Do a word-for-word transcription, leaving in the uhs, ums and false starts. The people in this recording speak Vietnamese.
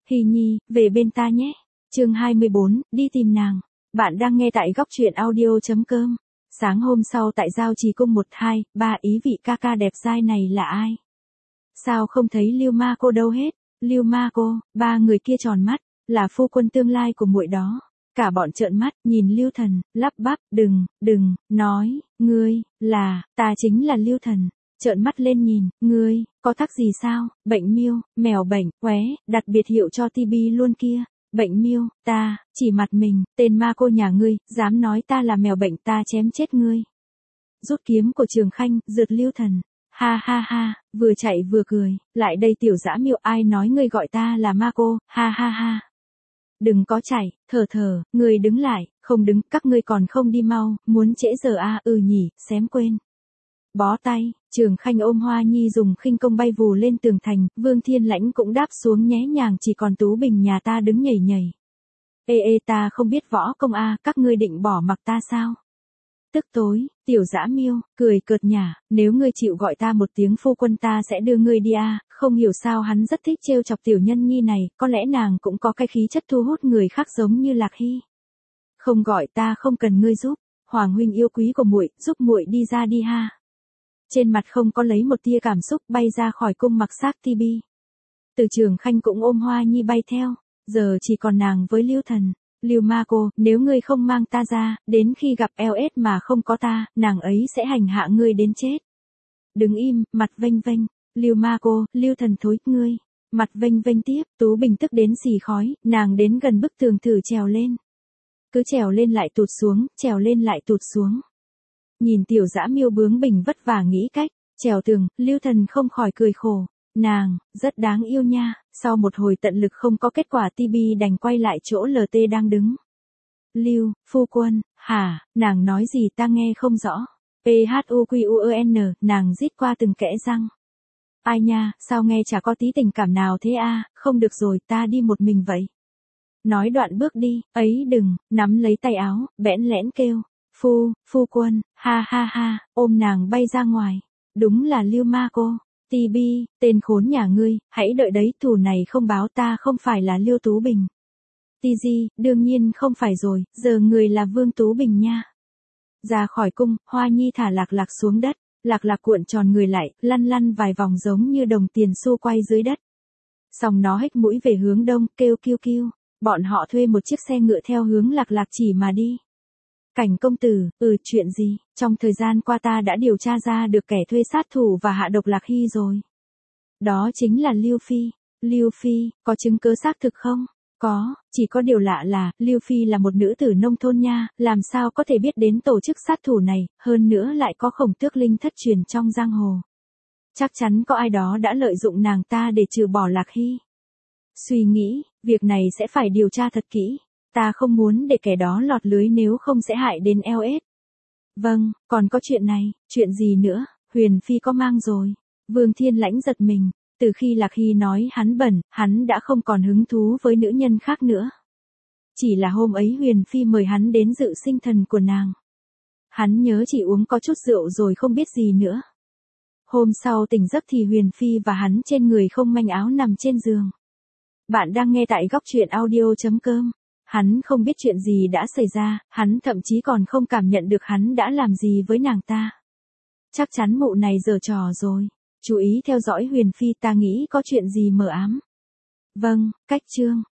Hy Nhi, về bên ta nhé. Chương hai mươi bốn, đi tìm nàng. Bạn đang nghe tại góc truyện audio.com. Sáng hôm sau tại Giao Trì Cung một hai ba ý vị ca ca đẹp dai này là ai? Sao không thấy Lưu Ma Cô đâu hết? Lưu Ma Cô, ba người kia tròn mắt, là phu quân tương lai của muội đó. Cả bọn trợn mắt, nhìn Lưu Thần, lắp bắp, đừng, đừng, nói, ngươi, là, ta chính là Lưu Thần. Trợn mắt lên nhìn, ngươi, có thắc gì sao? Bệnh miêu, mèo bệnh, qué, đặt biệt hiệu cho Tibi luôn kia. Bệnh miêu, ta, chỉ mặt mình, tên ma cô nhà ngươi, dám nói ta là mèo bệnh, ta chém chết ngươi. Rút kiếm của Trường Khanh, rượt Lưu Thần. Ha ha ha, vừa chạy vừa cười, lại đây tiểu dã miêu, ai nói ngươi gọi ta là ma cô, ha ha ha. Đừng có chạy, thở thở, ngươi đứng lại, không đứng, các ngươi còn không đi mau, muốn trễ giờ a à, ừ nhỉ, xém quên. Bó tay, Trường Khanh ôm Hoa Nhi dùng khinh công bay vù lên tường thành, Vương Thiên Lãnh cũng đáp xuống nhé nhàng, chỉ còn Tú Bình nhà ta đứng nhảy nhảy. Ê ê, ta không biết võ công a, à, các ngươi định bỏ mặc ta sao? Tức tối, tiểu dã miêu, cười cợt nhả, nếu ngươi chịu gọi ta một tiếng phu quân ta sẽ đưa ngươi đi a, à. Không hiểu sao hắn rất thích trêu chọc tiểu nhân nhi này, có lẽ nàng cũng có cái khí chất thu hút người khác giống như Lạc Hy. Không gọi ta không cần ngươi giúp, Hoàng huynh yêu quý của muội, giúp muội đi ra đi ha. Trên mặt không có lấy một tia cảm xúc, bay ra khỏi cung mặc xác Tibi. Từ Trường Khanh cũng ôm Hoa Nhi bay theo, giờ chỉ còn nàng với Lưu Thần. Lưu Ma Cô, nếu ngươi không mang ta ra, đến khi gặp eo ét mà không có ta, nàng ấy sẽ hành hạ ngươi đến chết. Đứng im, mặt vênh vênh. Lưu Ma Cô, Lưu Thần thối, ngươi. Mặt vênh vênh tiếp, Tú Bình tức đến xì khói, nàng đến gần bức tường thử trèo lên. Cứ trèo lên lại tụt xuống, trèo lên lại tụt xuống. Nhìn tiểu dã miêu bướng bỉnh vất vả nghĩ cách, trèo tường, Lưu Thần không khỏi cười khổ. Nàng, rất đáng yêu nha. Sau một hồi tận lực không có kết quả, Tibi đành quay lại chỗ lờ tê đang đứng. Lưu, phu quân, hả, nàng nói gì ta nghe không rõ. P-H-U-Q-U-E-N, nàng rít qua từng kẽ răng. Ai nha, sao nghe chả có tí tình cảm nào thế a, không được rồi, ta đi một mình vậy. Nói đoạn bước đi, ấy đừng, nắm lấy tay áo, bẽn lẽn kêu. Phu, phu quân, ha ha ha, ôm nàng bay ra ngoài. Đúng là Lưu Ma Cô. Tibi, tên khốn nhà ngươi, hãy đợi đấy, thù này không báo, ta không phải là Lưu Tú Bình. Tizi, đương nhiên không phải rồi, giờ người là Vương Tú Bình nha. Ra khỏi cung, Hoa Nhi thả Lạc Lạc xuống đất, Lạc Lạc cuộn tròn người lại, lăn lăn vài vòng giống như đồng tiền xu quay dưới đất. Xong nó hếch mũi về hướng đông, kêu kiêu kiêu, bọn họ thuê một chiếc xe ngựa theo hướng Lạc Lạc chỉ mà đi. Cảnh công tử, ừ chuyện gì, trong thời gian qua ta đã điều tra ra được kẻ thuê sát thủ và hạ độc Lạc Hy rồi. Đó chính là Lưu Phi. Lưu Phi, có chứng cứ xác thực không? Có, chỉ có điều lạ là, Lưu Phi là một nữ tử nông thôn nha, làm sao có thể biết đến tổ chức sát thủ này, hơn nữa lại có Khổng Tước linh thất truyền trong giang hồ. Chắc chắn có ai đó đã lợi dụng nàng ta để trừ bỏ Lạc Hy. Suy nghĩ, việc này sẽ phải điều tra thật kỹ. Ta không muốn để kẻ đó lọt lưới, nếu không sẽ hại đến eo ét. Vâng, còn có chuyện này, chuyện gì nữa, Huyền Phi có mang rồi. Vương Thiên Lãnh giật mình, từ khi Lạc Hy nói hắn bẩn, hắn đã không còn hứng thú với nữ nhân khác nữa. Chỉ là hôm ấy Huyền Phi mời hắn đến dự sinh thần của nàng. Hắn nhớ chỉ uống có chút rượu rồi không biết gì nữa. Hôm sau tỉnh giấc thì Huyền Phi và hắn trên người không manh áo nằm trên giường. Bạn đang nghe tại góc truyện audio.com. Hắn không biết chuyện gì đã xảy ra, hắn thậm chí còn không cảm nhận được hắn đã làm gì với nàng ta. Chắc chắn mụ này giở trò rồi. Chú ý theo dõi Huyền Phi, ta nghĩ có chuyện gì mờ ám. Vâng, cách chương.